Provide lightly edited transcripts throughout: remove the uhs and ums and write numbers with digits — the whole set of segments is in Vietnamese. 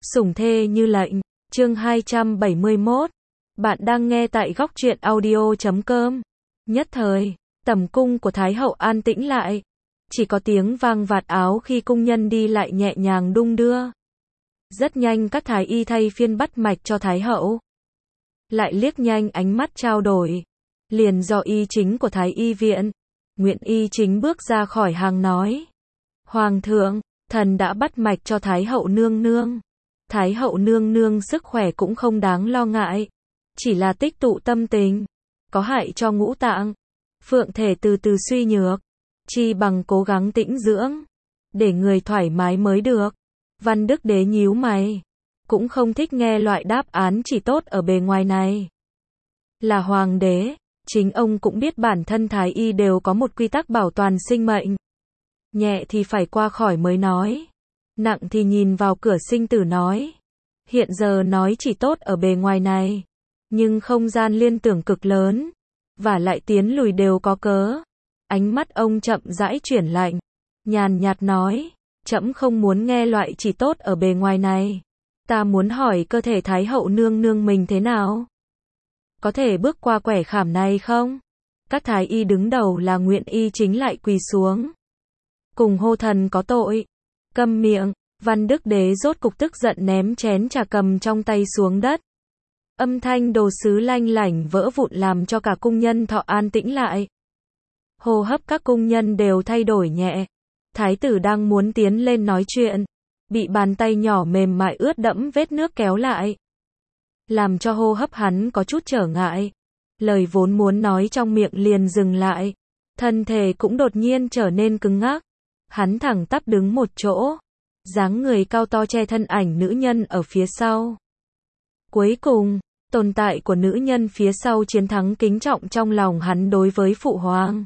Sủng thê như lệnh, chương 271. Bạn đang nghe tại góc truyện audio.com. Nhất thời, tẩm cung của Thái hậu an tĩnh lại. Chỉ có tiếng vang vạt áo khi cung nhân đi lại nhẹ nhàng đung đưa. Rất nhanh các thái y thay phiên bắt mạch cho Thái hậu. Lại liếc nhanh ánh mắt trao đổi. Liền do y chính của Thái y viện. Nguyễn y chính bước ra khỏi hàng nói. Hoàng thượng, thần đã bắt mạch cho Thái hậu nương nương. Thái hậu nương nương sức khỏe cũng không đáng lo ngại. Chỉ là tích tụ tâm tình. Có hại cho ngũ tạng. Phượng thể từ từ suy nhược. Chi bằng cố gắng tĩnh dưỡng. Để người thoải mái mới được. Văn Đức Đế nhíu mày. Cũng không thích nghe loại đáp án chỉ tốt ở bề ngoài này. Là hoàng đế. Chính ông cũng biết bản thân thái y đều có một quy tắc bảo toàn sinh mệnh. Nhẹ thì phải qua khỏi mới nói. Nặng thì nhìn vào cửa sinh tử nói. Hiện giờ nói chỉ tốt ở bề ngoài này. Nhưng không gian liên tưởng cực lớn. Và lại tiến lùi đều có cớ. Ánh mắt ông chậm rãi chuyển lạnh. Nhàn nhạt nói. Trẫm không muốn nghe loại chỉ tốt ở bề ngoài này. Ta muốn hỏi cơ thể Thái hậu nương nương mình thế nào? Có thể bước qua quẻ khảm này không? Các thái y đứng đầu là Nguyễn y chính lại quỳ xuống. Cùng hô thần có tội. Câm miệng. Văn Đức Đế rốt cục tức giận ném chén trà cầm trong tay xuống đất. Âm thanh đồ sứ lanh lảnh vỡ vụn làm cho cả cung nhân thọ an tĩnh lại. Hô hấp các cung nhân đều thay đổi nhẹ. Thái tử đang muốn tiến lên nói chuyện. Bị bàn tay nhỏ mềm mại ướt đẫm vết nước kéo lại. Làm cho hô hấp hắn có chút trở ngại. Lời vốn muốn nói trong miệng liền dừng lại. Thân thể cũng đột nhiên trở nên cứng ngắc. Hắn thẳng tắp đứng một chỗ. Dáng người cao to che thân ảnh nữ nhân ở phía sau. Cuối cùng, tồn tại của nữ nhân phía sau chiến thắng kính trọng trong lòng hắn đối với phụ hoàng.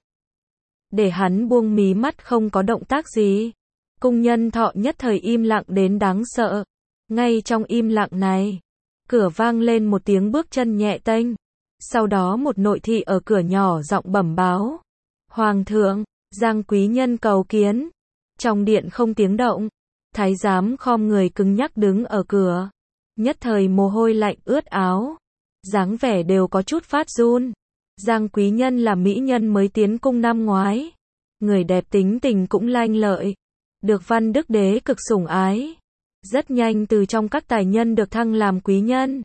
Để hắn buông mí mắt không có động tác gì. Cung nhân thọ nhất thời im lặng đến đáng sợ. Ngay trong im lặng này, cửa vang lên một tiếng bước chân nhẹ tênh. Sau đó một nội thị ở cửa nhỏ giọng bẩm báo. Hoàng thượng, Giang quý nhân cầu kiến. Trong điện không tiếng động. Thái giám khom người cứng nhắc đứng ở cửa. Nhất thời mồ hôi lạnh ướt áo. Dáng vẻ đều có chút phát run. Giang quý nhân là mỹ nhân mới tiến cung năm ngoái. Người đẹp tính tình cũng lanh lợi. Được Văn Đức Đế cực sủng ái. Rất nhanh từ trong các tài nhân được thăng làm quý nhân.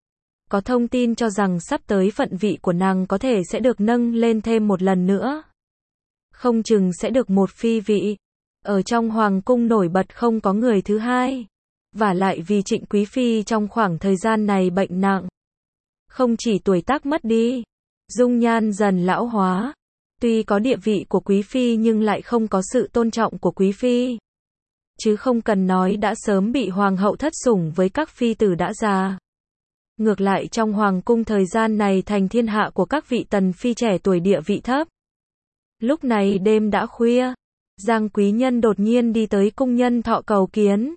Có thông tin cho rằng sắp tới phận vị của nàng có thể sẽ được nâng lên thêm một lần nữa. Không chừng sẽ được một phi vị. Ở trong hoàng cung nổi bật không có người thứ hai. Và lại vì Trịnh quý phi trong khoảng thời gian này bệnh nặng. Không chỉ tuổi tác mất đi. Dung nhan dần lão hóa. Tuy có địa vị của quý phi nhưng lại không có sự tôn trọng của quý phi. Chứ không cần nói đã sớm bị hoàng hậu thất sủng với các phi tử đã già. Ngược lại trong hoàng cung thời gian này thành thiên hạ của các vị tần phi trẻ tuổi địa vị thấp. Lúc này đêm đã khuya. Giang quý nhân đột nhiên đi tới cung nhân thọ cầu kiến.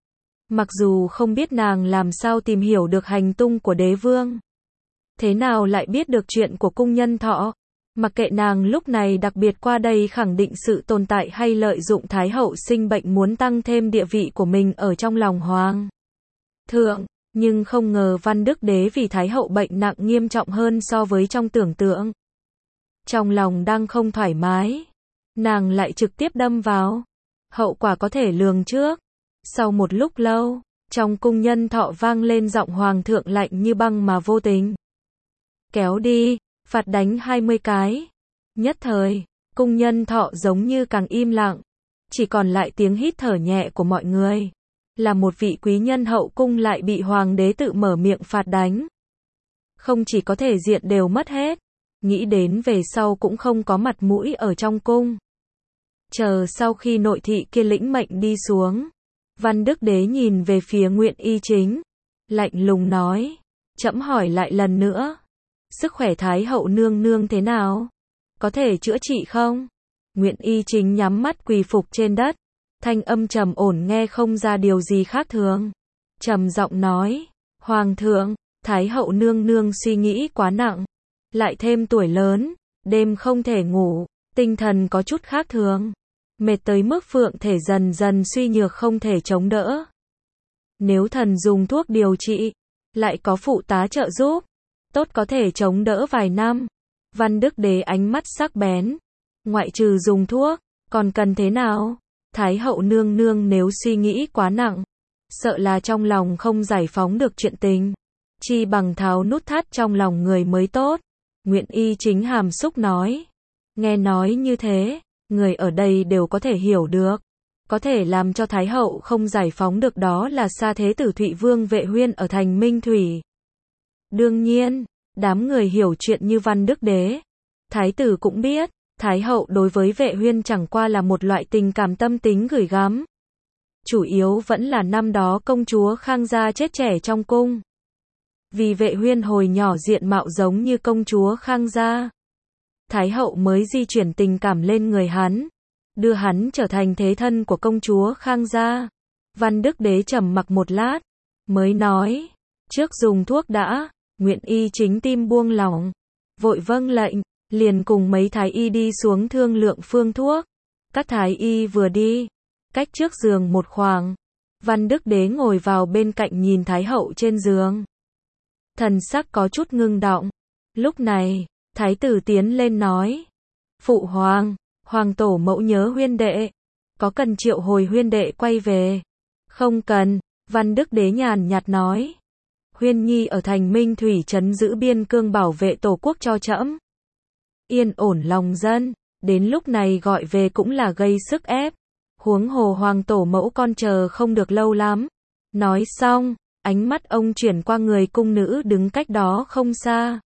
Mặc dù không biết nàng làm sao tìm hiểu được hành tung của đế vương. Thế nào lại biết được chuyện của cung nhân thọ. Mặc kệ nàng lúc này đặc biệt qua đây khẳng định sự tồn tại hay lợi dụng Thái hậu sinh bệnh muốn tăng thêm địa vị của mình ở trong lòng hoàng thượng. Nhưng không ngờ Văn Đức Đế vì Thái hậu bệnh nặng nghiêm trọng hơn so với trong tưởng tượng. Trong lòng đang không thoải mái. Nàng lại trực tiếp đâm vào. Hậu quả có thể lường trước. Sau một lúc lâu, trong cung nhân thọ vang lên giọng hoàng thượng lạnh như băng mà vô tình. Kéo đi, phạt đánh 20 cái. Nhất thời, cung nhân thọ giống như càng im lặng. Chỉ còn lại tiếng hít thở nhẹ của mọi người. Là một vị quý nhân hậu cung lại bị hoàng đế tự mở miệng phạt đánh. Không chỉ có thể diện đều mất hết. Nghĩ đến về sau cũng không có mặt mũi ở trong cung. Chờ sau khi nội thị kia lĩnh mệnh đi xuống. Văn Đức Đế nhìn về phía Nguyễn y chính. Lạnh lùng nói. Trẫm hỏi lại lần nữa. Sức khỏe Thái hậu nương nương thế nào? Có thể chữa trị không? Nguyễn y chính nhắm mắt quỳ phục trên đất. Thanh âm trầm ổn nghe không ra điều gì khác thường. Trầm giọng nói. Hoàng thượng, Thái hậu nương nương suy nghĩ quá nặng. Lại thêm tuổi lớn. Đêm không thể ngủ. Tinh thần có chút khác thường. Mệt tới mức phượng thể dần dần suy nhược không thể chống đỡ. Nếu thần dùng thuốc điều trị, lại có phụ tá trợ giúp, tốt có thể chống đỡ vài năm. Văn Đức Đế ánh mắt sắc bén. Ngoại trừ dùng thuốc, còn cần thế nào? Thái hậu nương nương nếu suy nghĩ quá nặng, sợ là trong lòng không giải phóng được chuyện tình. Chi bằng tháo nút thắt trong lòng người mới tốt. Nguyện Y chính hàm xúc nói. Nghe nói như thế, người ở đây đều có thể hiểu được. Có thể làm cho Thái hậu không giải phóng được đó là Sa Thế Tử Thụy Vương Vệ Huyên ở thành Minh Thủy. Đương nhiên, đám người hiểu chuyện như Văn Đức Đế. Thái tử cũng biết, Thái hậu đối với Vệ Huyên chẳng qua là một loại tình cảm tâm tính gửi gắm. Chủ yếu vẫn là năm đó công chúa Khang gia chết trẻ trong cung. Vì Vệ Huyên hồi nhỏ diện mạo giống như công chúa Khang gia, Thái hậu mới di chuyển tình cảm lên người hắn, đưa hắn trở thành thế thân của công chúa Khang gia. Văn Đức Đế trầm mặc một lát, mới nói, trước dùng thuốc đã. Nguyện Y chính tim buông lỏng, vội vâng lệnh, liền cùng mấy thái y đi xuống thương lượng phương thuốc. Các thái y vừa đi, cách trước giường một khoảng, Văn Đức Đế ngồi vào bên cạnh nhìn Thái hậu trên giường. Thần sắc có chút ngưng động. Lúc này, Thái tử tiến lên nói, Phụ hoàng, hoàng tổ mẫu nhớ Huyên đệ, có cần triệu hồi Huyên đệ quay về? Không cần, Văn Đức Đế nhàn nhạt nói. Huyên nhi ở thành Minh Thủy trấn giữ biên cương bảo vệ tổ quốc cho trẫm, yên ổn lòng dân, đến lúc này gọi về cũng là gây sức ép. Huống hồ hoàng tổ mẫu con chờ không được lâu lắm. Nói xong, ánh mắt ông chuyển qua người cung nữ đứng cách đó không xa.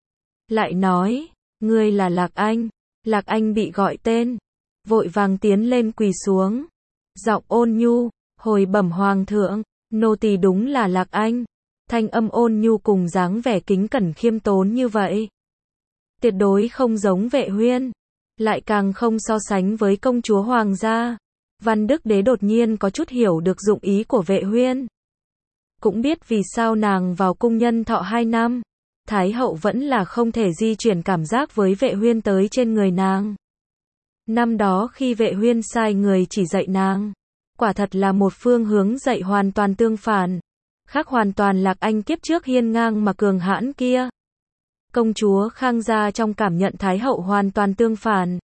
Lại nói, ngươi là Lạc Anh. Lạc Anh bị gọi tên, vội vàng tiến lên quỳ xuống. Giọng ôn nhu, hồi bẩm hoàng thượng, nô tỳ đúng là Lạc Anh. Thanh âm ôn nhu cùng dáng vẻ kính cẩn khiêm tốn như vậy, tuyệt đối không giống Vệ Huyên, lại càng không so sánh với công chúa hoàng gia. Văn Đức Đế đột nhiên có chút hiểu được dụng ý của Vệ Huyên. Cũng biết vì sao nàng vào cung nhân thọ 2 năm, Thái hậu vẫn là không thể di chuyển cảm giác với Vệ Huyên tới trên người nàng. Năm đó khi Vệ Huyên sai người chỉ dạy nàng, quả thật là một phương hướng dạy hoàn toàn tương phản, khác hoàn toàn Lạc Anh kiếp trước hiên ngang mà cường hãn kia. Công chúa Khang gia trong cảm nhận Thái hậu hoàn toàn tương phản.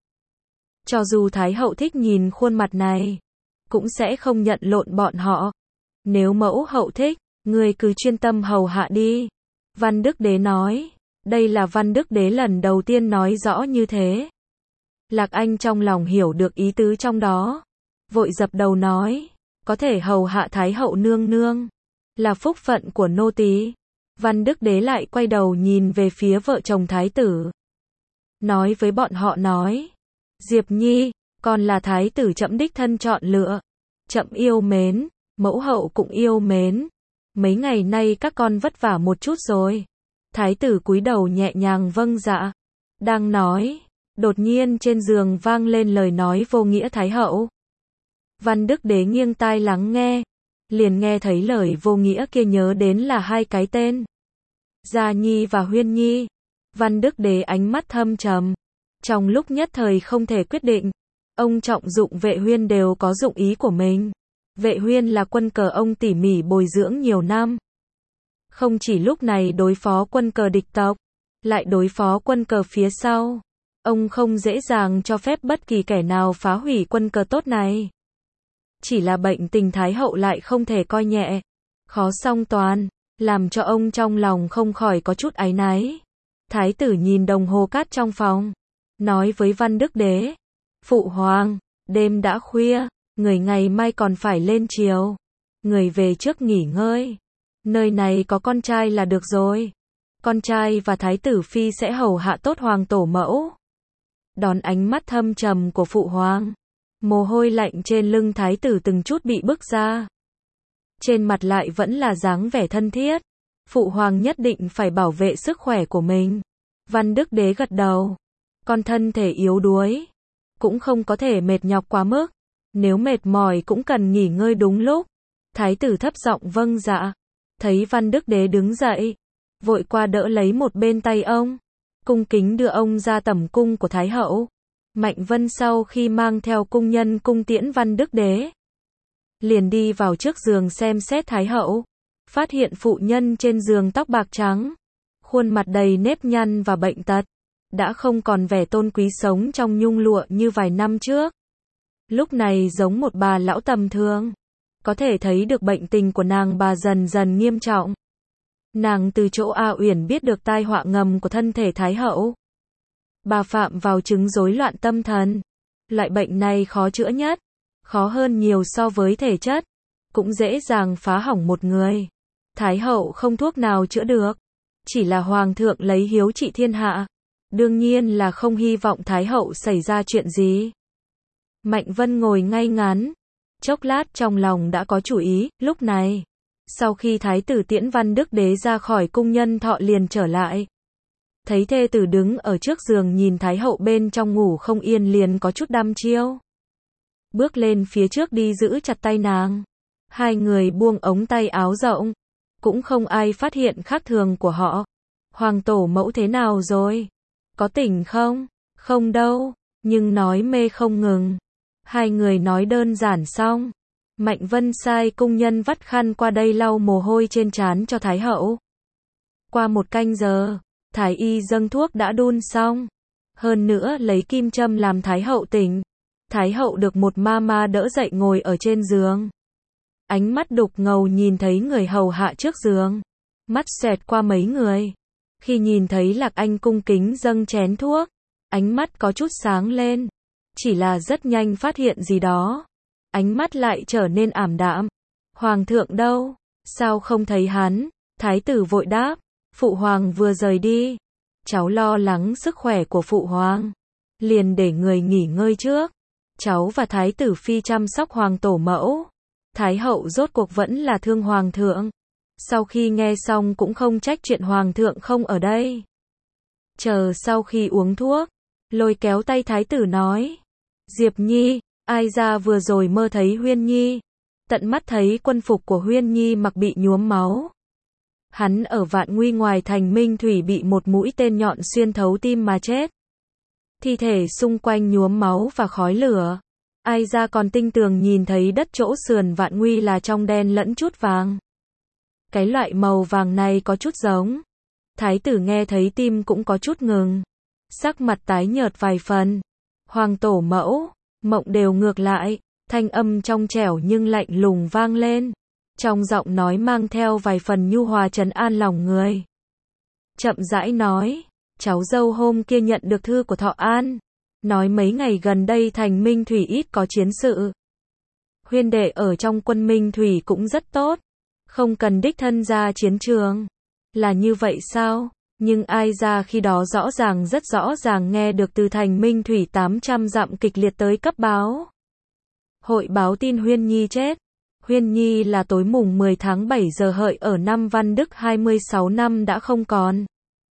Cho dù Thái hậu thích nhìn khuôn mặt này, cũng sẽ không nhận lộn bọn họ. Nếu mẫu hậu thích, người cứ chuyên tâm hầu hạ đi. Văn Đức Đế nói. Đây là Văn Đức Đế lần đầu tiên nói rõ như thế. Lạc Anh trong lòng hiểu được ý tứ trong đó, vội dập đầu nói, có thể hầu hạ Thái hậu nương nương, là phúc phận của nô tỳ. Văn Đức Đế lại quay đầu nhìn về phía vợ chồng Thái tử, nói với bọn họ nói, Diệp Nhi, còn là Thái tử trẫm đích thân chọn lựa, trẫm yêu mến, mẫu hậu cũng yêu mến. Mấy ngày nay các con vất vả một chút rồi. Thái tử cúi đầu nhẹ nhàng vâng dạ. Đang nói, đột nhiên trên giường vang lên lời nói vô nghĩa Thái hậu. Văn Đức Đế nghiêng tai lắng nghe, liền nghe thấy lời vô nghĩa kia nhớ đến là 2 cái tên, Gia Nhi và Huyên Nhi. Văn Đức Đế ánh mắt thâm trầm, trong lúc nhất thời không thể quyết định. Ông trọng dụng Vệ Huyên đều có dụng ý của mình. Vệ Huyên là quân cờ ông tỉ mỉ bồi dưỡng nhiều năm, không chỉ lúc này đối phó quân cờ địch tộc, lại đối phó quân cờ phía sau. Ông không dễ dàng cho phép bất kỳ kẻ nào phá hủy quân cờ tốt này. Chỉ là bệnh tình Thái hậu lại không thể coi nhẹ, khó song toàn, làm cho ông trong lòng không khỏi có chút áy náy. Thái tử nhìn đồng hồ cát trong phòng, nói với Văn Đức Đế, Phụ hoàng, đêm đã khuya, người ngày mai còn phải lên triều, người về trước nghỉ ngơi. Nơi này có con trai là được rồi. Con trai và Thái tử phi sẽ hầu hạ tốt hoàng tổ mẫu. Đón ánh mắt thâm trầm của phụ hoàng, mồ hôi lạnh trên lưng Thái tử từng chút bị bức ra. Trên mặt lại vẫn là dáng vẻ thân thiết. Phụ hoàng nhất định phải bảo vệ sức khỏe của mình. Văn Đức Đế gật đầu. Con thân thể yếu đuối, cũng không có thể mệt nhọc quá mức. Nếu mệt mỏi cũng cần nghỉ ngơi đúng lúc. Thái tử thấp giọng vâng dạ. Thấy Văn Đức Đế đứng dậy, vội qua đỡ lấy một bên tay ông, cung kính đưa ông ra tẩm cung của Thái hậu. Mạnh Vân sau khi mang theo cung nhân cung tiễn Văn Đức Đế, liền đi vào trước giường xem xét Thái hậu. Phát hiện phụ nhân trên giường tóc bạc trắng, khuôn mặt đầy nếp nhăn và bệnh tật, đã không còn vẻ tôn quý sống trong nhung lụa như vài năm trước. Lúc này giống một bà lão tầm thường. Có thể thấy được bệnh tình của nàng bà dần dần nghiêm trọng. Nàng từ chỗ A Uyển biết được tai họa ngầm của thân thể Thái hậu. Bà phạm vào chứng rối loạn tâm thần. Loại bệnh này khó chữa nhất, khó hơn nhiều so với thể chất, cũng dễ dàng phá hỏng một người. Thái hậu không thuốc nào chữa được, chỉ là hoàng thượng lấy hiếu trị thiên hạ. Đương nhiên là không hy vọng Thái hậu xảy ra chuyện gì. Mạnh Vân ngồi ngay ngắn, chốc lát trong lòng đã có chủ ý. Lúc này, sau khi Thái tử tiễn Văn Đức Đế ra khỏi cung nhân thọ liền trở lại. Thấy thê tử đứng ở trước giường nhìn Thái hậu bên trong ngủ không yên liền có chút đăm chiêu. Bước lên phía trước đi giữ chặt tay nàng. Hai người buông ống tay áo rộng. Cũng không ai phát hiện khác thường của họ. Hoàng tổ mẫu thế nào rồi? Có tỉnh không? Không đâu. Nhưng nói mê không ngừng. Hai người nói đơn giản xong. Mạnh Vân sai cung nhân vắt khăn qua đây lau mồ hôi trên trán cho Thái hậu. Qua một canh giờ, Thái y dâng thuốc đã đun xong. Hơn nữa lấy kim châm làm Thái hậu tỉnh. Thái hậu được một ma đỡ dậy ngồi ở trên giường. Ánh mắt đục ngầu nhìn thấy người hầu hạ trước giường. Mắt xẹt qua mấy người. Khi nhìn thấy Lạc Anh cung kính dâng chén thuốc, ánh mắt có chút sáng lên. Chỉ là rất nhanh phát hiện gì đó. Ánh mắt lại trở nên ảm đạm. Hoàng thượng đâu? Sao không thấy hắn? Thái tử vội đáp. Phụ hoàng vừa rời đi. Cháu lo lắng sức khỏe của phụ hoàng. Liền để người nghỉ ngơi trước. Cháu và thái tử phi chăm sóc hoàng tổ mẫu. Thái hậu rốt cuộc vẫn là thương hoàng thượng. Sau khi nghe xong cũng không trách chuyện hoàng thượng không ở đây. Chờ sau khi uống thuốc, lôi kéo tay thái tử nói. Diệp Nhi, ai ra vừa rồi mơ thấy Huyên Nhi. Tận mắt thấy quân phục của Huyên Nhi mặc bị nhuốm máu. Hắn ở Vạn Nguy ngoài thành Minh Thủy bị một mũi tên nhọn xuyên thấu tim mà chết. Thi thể xung quanh nhuốm máu và khói lửa. Ai ra còn tinh tường nhìn thấy đất chỗ sườn Vạn Nguy là trong đen lẫn chút vàng. Cái loại màu vàng này có chút giống. Thái tử nghe thấy tim cũng có chút ngừng. Sắc mặt tái nhợt vài phần. Hoàng tổ mẫu, mộng đều ngược lại. Thanh âm trong trẻo nhưng lạnh lùng vang lên. Trong giọng nói mang theo vài phần nhu hòa trấn an lòng người. Chậm rãi nói, cháu dâu hôm kia nhận được thư của Thọ An. Nói mấy ngày gần đây thành Minh Thủy ít có chiến sự. Huyên đệ ở trong quân Minh Thủy cũng rất tốt. Không cần đích thân ra chiến trường. Là như vậy sao? Nhưng ai ra khi đó rất rõ ràng nghe được từ thành Minh Thủy 800 dặm kịch liệt tới cấp báo. Hội báo tin Huyên Nhi chết. Huyên Nhi là tối mùng 10 tháng 7 giờ hợi ở năm Văn Đức 26 năm đã không còn.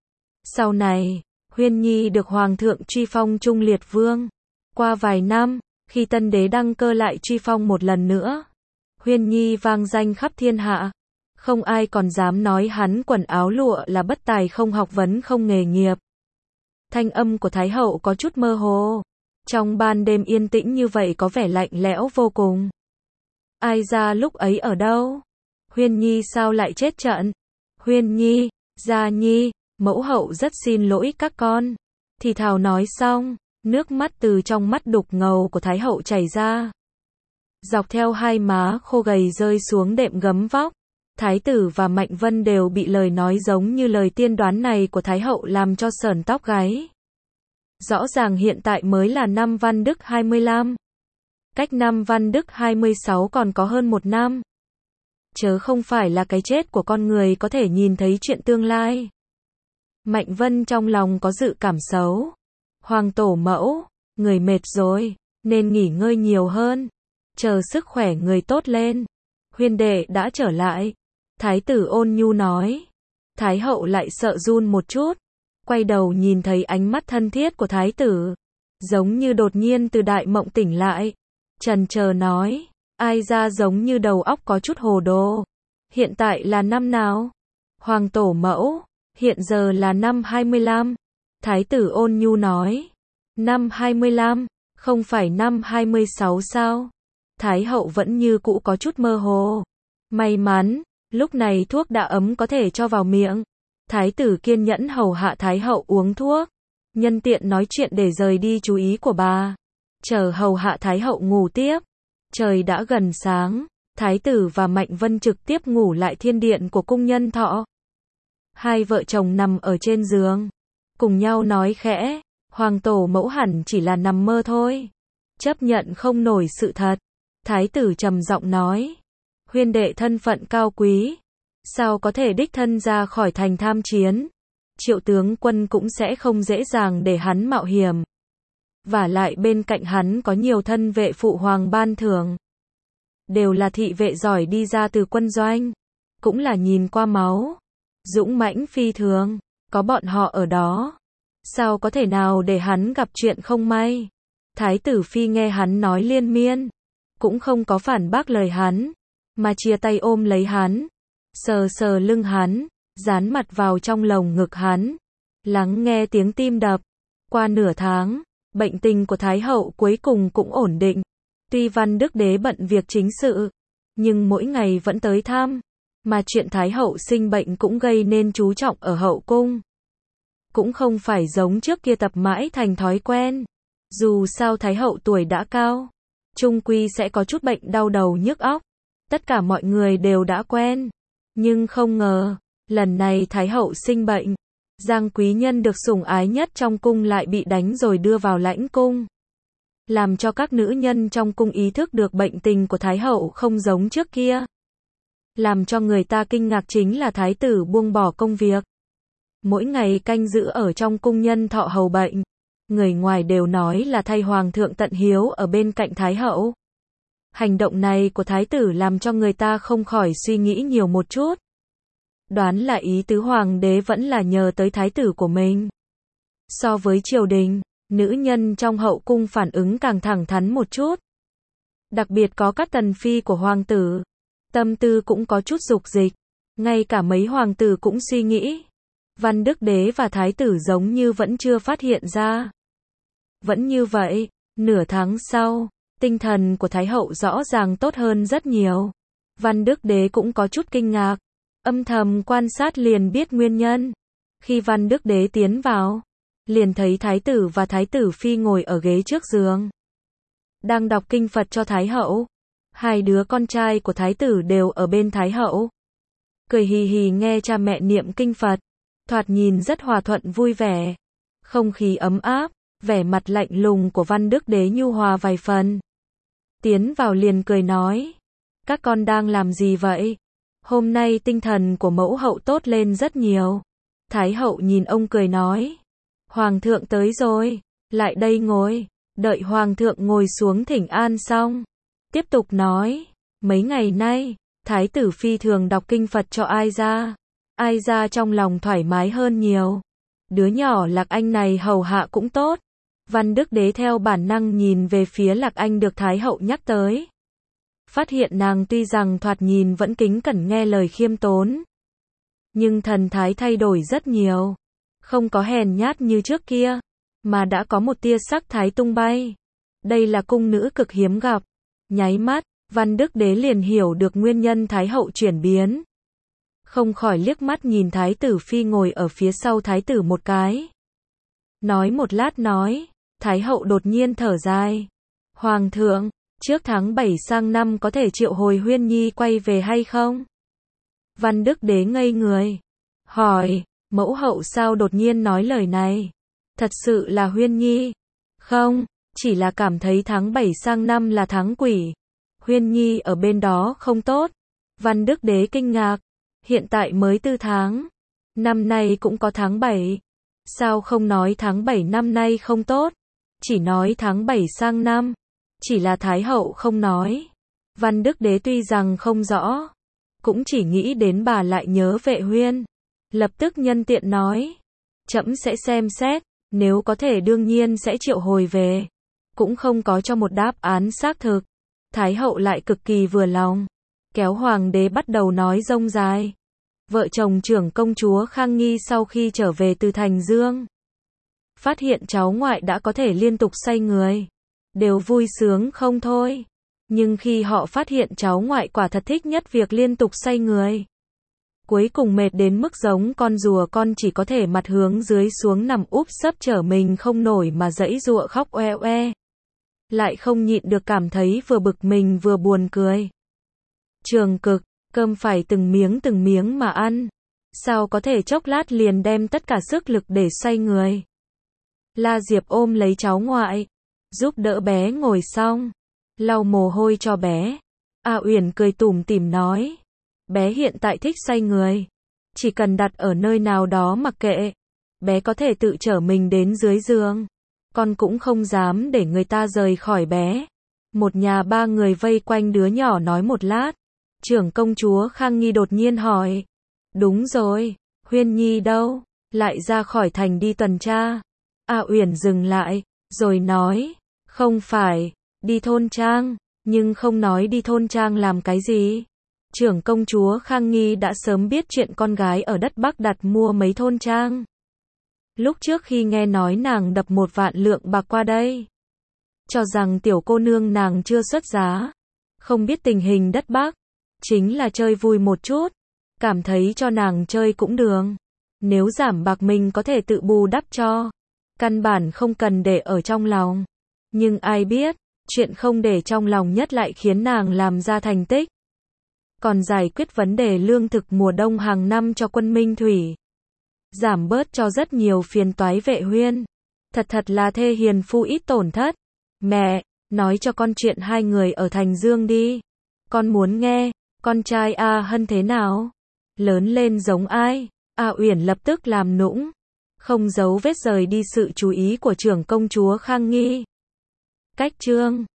Sau này, Huyên Nhi được Hoàng thượng truy phong Trung Liệt Vương. Qua vài năm, khi tân đế đăng cơ lại truy phong một lần nữa. Huyên Nhi vang danh khắp thiên hạ. Không ai còn dám nói hắn quần áo lụa là bất tài không học vấn không nghề nghiệp. Thanh âm của Thái hậu có chút mơ hồ. Trong ban đêm yên tĩnh như vậy có vẻ lạnh lẽo vô cùng. Ai ra lúc ấy ở đâu? Huyên Nhi sao lại chết trận? Huyên Nhi, Gia Nhi, mẫu hậu rất xin lỗi các con. Thì thào nói xong, nước mắt từ trong mắt đục ngầu của Thái hậu chảy ra. Dọc theo hai má khô gầy rơi xuống đệm gấm vóc. Thái tử và Mạnh Vân đều bị lời nói giống như lời tiên đoán này của Thái hậu làm cho sởn tóc gáy. Rõ ràng hiện tại mới là năm Văn Đức 25. Cách năm Văn Đức 26 còn có hơn một năm. Chớ không phải là cái chết của con người có thể nhìn thấy chuyện tương lai. Mạnh Vân trong lòng có dự cảm xấu. Hoàng tổ mẫu, người mệt rồi, nên nghỉ ngơi nhiều hơn. Chờ sức khỏe người tốt lên. Huyên đệ đã trở lại. Thái tử ôn nhu nói. Thái hậu lại sợ run một chút. Quay đầu nhìn thấy ánh mắt thân thiết của thái tử. Giống như đột nhiên từ đại mộng tỉnh lại. Chần chờ nói. Ai ra giống như đầu óc có chút hồ đồ. Hiện tại là năm nào? Hoàng tổ mẫu. Hiện giờ là năm 25. Thái tử ôn nhu nói. Năm 25, không phải năm 26 sao? Thái hậu vẫn như cũ có chút mơ hồ. May mắn, lúc này thuốc đã ấm có thể cho vào miệng. Thái tử kiên nhẫn hầu hạ Thái hậu uống thuốc, nhân tiện nói chuyện để rời đi chú ý của bà. Chờ hầu hạ Thái hậu ngủ tiếp. Trời đã gần sáng, Thái tử và Mạnh Vân trực tiếp ngủ lại thiên điện của cung nhân thọ. Hai vợ chồng nằm ở trên giường, cùng nhau nói khẽ, hoàng tổ mẫu hẳn chỉ là nằm mơ thôi. Chấp nhận không nổi sự thật. Thái tử trầm giọng nói, huyên đệ thân phận cao quý, sao có thể đích thân ra khỏi thành tham chiến. Triệu tướng quân cũng sẽ không dễ dàng để hắn mạo hiểm. Vả lại bên cạnh hắn có nhiều thân vệ phụ hoàng ban thưởng. Đều là thị vệ giỏi đi ra từ quân doanh. Cũng là nhìn qua máu. Dũng mãnh phi thường. Có bọn họ ở đó. Sao có thể nào để hắn gặp chuyện không may. Thái tử phi nghe hắn nói liên miên. Cũng không có phản bác lời hắn. Mà chia tay ôm lấy hắn. Sờ sờ lưng hắn. Dán mặt vào trong lồng ngực hắn. Lắng nghe tiếng tim đập. Qua nửa tháng, bệnh tình của Thái hậu cuối cùng cũng ổn định. Tuy Văn Đức Đế bận việc chính sự, nhưng mỗi ngày vẫn tới thăm. Mà chuyện Thái hậu sinh bệnh cũng gây nên chú trọng ở hậu cung. Cũng không phải giống trước kia tập mãi thành thói quen. Dù sao Thái hậu tuổi đã cao, chung quy sẽ có chút bệnh đau đầu nhức óc. Tất cả mọi người đều đã quen. Nhưng không ngờ, lần này Thái hậu sinh bệnh. Giang quý nhân được sủng ái nhất trong cung lại bị đánh rồi đưa vào lãnh cung. Làm cho các nữ nhân trong cung ý thức được bệnh tình của Thái hậu không giống trước kia. Làm cho người ta kinh ngạc chính là Thái tử buông bỏ công việc. Mỗi ngày canh giữ ở trong cung nhân thọ hầu bệnh. Người ngoài đều nói là thay hoàng thượng tận hiếu ở bên cạnh Thái hậu. Hành động này của Thái tử làm cho người ta không khỏi suy nghĩ nhiều một chút. Đoán là ý tứ hoàng đế vẫn là nhờ tới thái tử của mình. So với triều đình, nữ nhân trong hậu cung phản ứng càng thẳng thắn một chút. Đặc biệt có các tần phi của hoàng tử. Tâm tư cũng có chút dục dịch. Ngay cả mấy hoàng tử cũng suy nghĩ. Văn Đức Đế và thái tử giống như vẫn chưa phát hiện ra. Vẫn như vậy, nửa tháng sau, tinh thần của Thái hậu rõ ràng tốt hơn rất nhiều. Văn Đức Đế cũng có chút kinh ngạc. Âm thầm quan sát liền biết nguyên nhân. Khi Văn Đức Đế tiến vào, liền thấy thái tử và thái tử phi ngồi ở ghế trước giường. Đang đọc kinh Phật cho Thái hậu. Hai đứa con trai của thái tử đều ở bên Thái hậu. Cười hì hì nghe cha mẹ niệm kinh Phật. Thoạt nhìn rất hòa thuận vui vẻ. Không khí ấm áp, vẻ mặt lạnh lùng của Văn Đức Đế nhu hòa vài phần. Tiến vào liền cười nói. Các con đang làm gì vậy? Hôm nay tinh thần của mẫu hậu tốt lên rất nhiều. Thái hậu nhìn ông cười nói. Hoàng thượng tới rồi, lại đây ngồi. Đợi hoàng thượng ngồi xuống thỉnh an xong. Tiếp tục nói. Mấy ngày nay, thái tử phi thường đọc kinh Phật cho Ai Gia. Ai Gia trong lòng thoải mái hơn nhiều. Đứa nhỏ Lạc Anh này hầu hạ cũng tốt. Văn Đức Đế theo bản năng nhìn về phía Lạc Anh được Thái hậu nhắc tới. Phát hiện nàng tuy rằng thoạt nhìn vẫn kính cẩn nghe lời khiêm tốn. Nhưng thần thái thay đổi rất nhiều. Không có hèn nhát như trước kia. Mà đã có một tia sắc thái tung bay. Đây là cung nữ cực hiếm gặp. Nháy mắt, Văn Đức Đế liền hiểu được nguyên nhân Thái hậu chuyển biến. Không khỏi liếc mắt nhìn Thái tử phi ngồi ở phía sau Thái tử một cái. Nói một lát nói. Thái hậu đột nhiên thở dài. Hoàng thượng, trước tháng 7 sang năm có thể triệu hồi Huyên Nhi quay về hay không? Văn Đức Đế ngây người. Hỏi, mẫu hậu sao đột nhiên nói lời này? Thật sự là Huyên Nhi? Không, chỉ là cảm thấy tháng 7 sang năm là tháng quỷ. Huyên Nhi ở bên đó không tốt. Văn Đức Đế kinh ngạc. Hiện tại mới 4 tháng. Năm nay cũng có tháng 7. Sao không nói tháng 7 năm nay không tốt? Chỉ nói tháng 7 sang năm. Chỉ là Thái hậu không nói. Văn Đức Đế tuy rằng không rõ, cũng chỉ nghĩ đến bà lại nhớ Vệ Huyên. Lập tức nhân tiện nói. Trẫm sẽ xem xét, nếu có thể đương nhiên sẽ triệu hồi về. Cũng không có cho một đáp án xác thực. Thái hậu lại cực kỳ vừa lòng. Kéo hoàng đế bắt đầu nói rông dài. Vợ chồng trưởng công chúa Khang Nghi sau khi trở về từ Thành Dương. Phát hiện cháu ngoại đã có thể liên tục xoay người. Đều vui sướng không thôi. Nhưng khi họ phát hiện cháu ngoại quả thật thích nhất việc liên tục xoay người. Cuối cùng mệt đến mức giống con rùa con chỉ có thể mặt hướng dưới xuống nằm úp sấp trở mình không nổi mà giãy giụa khóc oe oe. Lại không nhịn được cảm thấy vừa bực mình vừa buồn cười. Trường cực, cơm phải từng miếng mà ăn. Sao có thể chốc lát liền đem tất cả sức lực để xoay người. La Diệp ôm lấy cháu ngoại, giúp đỡ bé ngồi xong, lau mồ hôi cho bé. A Uyển cười tủm tỉm nói, bé hiện tại thích xoay người, chỉ cần đặt ở nơi nào đó mặc kệ, bé có thể tự chở mình đến dưới giường. Con cũng không dám để người ta rời khỏi bé. Một nhà ba người vây quanh đứa nhỏ nói một lát. Trưởng công chúa Khang Nghi đột nhiên hỏi, đúng rồi, Huyên Nhi đâu? Lại ra khỏi thành đi tuần tra. A Uyển dừng lại, rồi nói, không phải, đi thôn trang, nhưng không nói đi thôn trang làm cái gì. Trưởng công chúa Khang Nghi đã sớm biết chuyện con gái ở đất Bắc đặt mua mấy thôn trang. Lúc trước khi nghe nói nàng đập 1 vạn lượng bạc qua đây, cho rằng tiểu cô nương nàng chưa xuất giá, không biết tình hình đất Bắc, chính là chơi vui một chút, cảm thấy cho nàng chơi cũng được. Nếu giảm bạc mình có thể tự bù đắp cho, căn bản không cần để ở trong lòng. Nhưng ai biết, chuyện không để trong lòng nhất lại khiến nàng làm ra thành tích. Còn giải quyết vấn đề lương thực mùa đông hàng năm cho quân Minh Thủy, giảm bớt cho rất nhiều phiền toái Vệ Huyên. Thật là thê hiền phu ít tổn thất. Mẹ, nói cho con chuyện hai người ở Thành Dương đi. Con muốn nghe, con trai A Hân thế nào? Lớn lên giống ai? A Uyển lập tức làm nũng, không giấu vết rời đi sự chú ý của trưởng công chúa Khang Nghi. Cách chương